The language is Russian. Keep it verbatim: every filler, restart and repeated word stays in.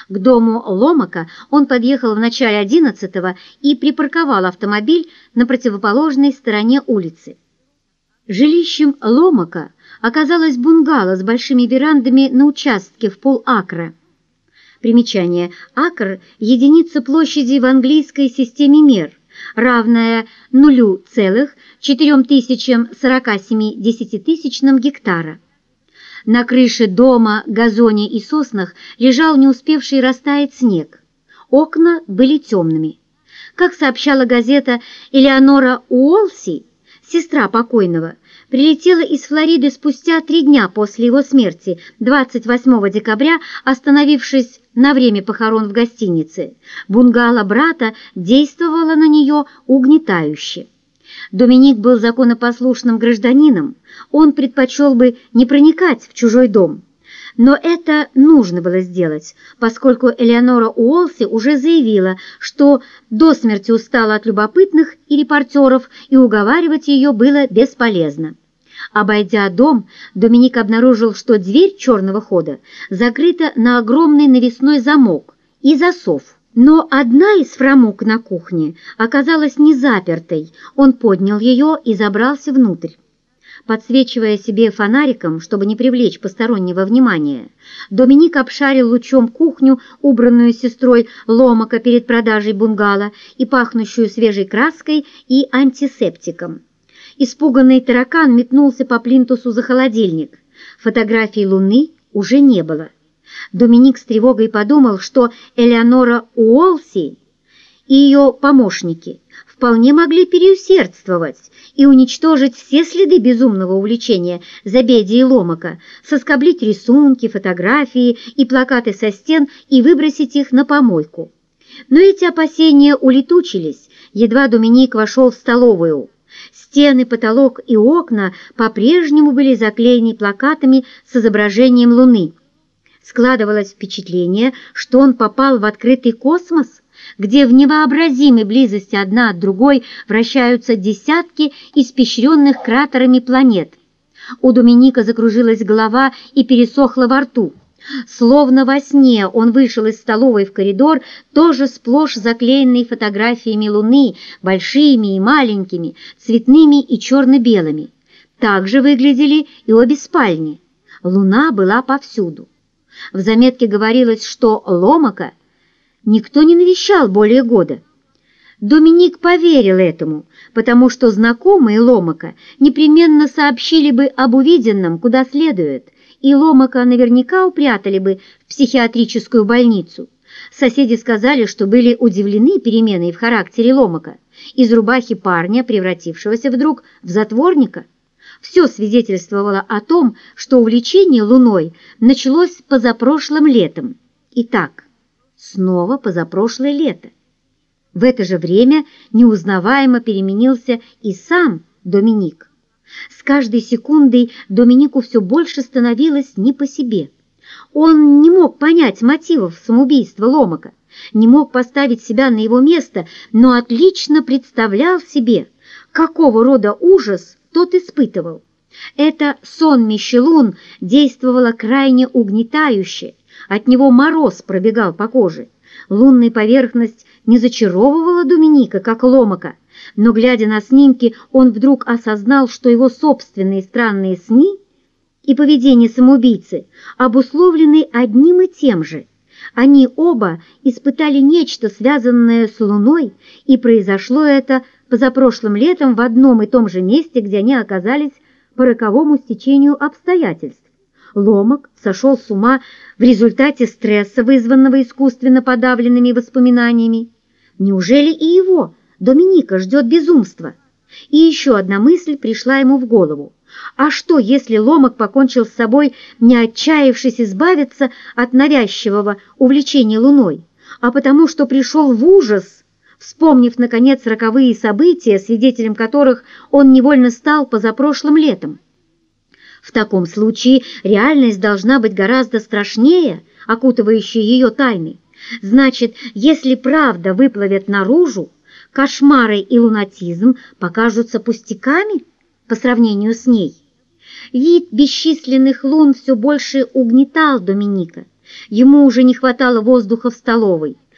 К дому Ломака он подъехал в начале одиннадцатого и припарковал автомобиль на противоположной стороне улицы. Жилищем Ломака оказалось бунгало с большими верандами на участке в полакра. Примечание. Акр – единица площади в английской системе мер, равная ноль целых четыре тысячи сорок семь десятитысячным гектара. На крыше дома, газоне и соснах лежал не успевший растаять снег. Окна были темными. Как сообщала газета, Элеонора Уолси, сестра покойного, прилетела из Флориды спустя три дня после его смерти, двадцать восьмого декабря, остановившись на время похорон в гостинице. Бунгало брата действовало на нее угнетающе. Доминик был законопослушным гражданином, он предпочел бы не проникать в чужой дом. Но это нужно было сделать, поскольку Элеонора Уолси уже заявила, что до смерти устала от любопытных и репортеров, и уговаривать ее было бесполезно. Обойдя дом, Доминик обнаружил, что дверь черного хода закрыта на огромный навесной замок и засов. Но одна из фрамуг на кухне оказалась не запертой. Он поднял ее и забрался внутрь. Подсвечивая себе фонариком, чтобы не привлечь постороннего внимания, Доминик обшарил лучом кухню, убранную сестрой Ломака перед продажей бунгало и пахнущую свежей краской и антисептиком. Испуганный таракан метнулся по плинтусу за холодильник. Фотографий Луны уже не было. Доминик с тревогой подумал, что Элеонора Уолси и ее помощники вполне могли переусердствовать и уничтожить все следы безумного увлечения Зебедии Ломака, соскоблить рисунки, фотографии и плакаты со стен и выбросить их на помойку. Но эти опасения улетучились, едва Доминик вошел в столовую. Стены, потолок и окна по-прежнему были заклеены плакатами с изображением Луны. Складывалось впечатление, что он попал в открытый космос, где в невообразимой близости одна от другой вращаются десятки испещренных кратерами планет. У Доминика закружилась голова и пересохла во рту. Словно во сне он вышел из столовой в коридор, тоже сплошь заклеенный фотографиями Луны, большими и маленькими, цветными и черно-белыми. Так же выглядели и обе спальни. Луна была повсюду. В заметке говорилось, что Ломака никто не навещал более года. Доминик поверил этому, потому что знакомые Ломака непременно сообщили бы об увиденном куда следует, и Ломака наверняка упрятали бы в психиатрическую больницу. Соседи сказали, что были удивлены переменой в характере Ломака, из рубахи парня, превратившегося вдруг в затворника. Все свидетельствовало о том, что увлечение Луной началось позапрошлым летом. Итак, снова позапрошлое лето. В это же время неузнаваемо переменился и сам Доминик. С каждой секундой Доминику все больше становилось не по себе. Он не мог понять мотивов самоубийства Ломака, не мог поставить себя на его место, но отлично представлял себе, какого рода ужас тот испытывал. Это сонмище лун действовало крайне угнетающе, от него мороз пробегал по коже. Лунная поверхность не зачаровывала Доминика, как Ломака, но, глядя на снимки, он вдруг осознал, что его собственные странные сны и поведение самоубийцы обусловлены одним и тем же. Они оба испытали нечто, связанное с Луной, и произошло это позапрошлым летом в одном и том же месте, где они оказались по роковому стечению обстоятельств. Ломак сошел с ума в результате стресса, вызванного искусственно подавленными воспоминаниями. Неужели и его, Доминика, ждет безумство? И еще одна мысль пришла ему в голову. А что, если Ломак покончил с собой, не отчаявшись избавиться от навязчивого увлечения Луной, а потому что пришел в ужас, вспомнив, наконец, роковые события, свидетелем которых он невольно стал позапрошлым летом? В таком случае реальность должна быть гораздо страшнее, окутывающая ее тайны. Значит, если правда выплывет наружу, кошмары и лунатизм покажутся пустяками по сравнению с ней. Вид бесчисленных лун все больше угнетал Доминика, Ему уже не хватало воздуха в столовой.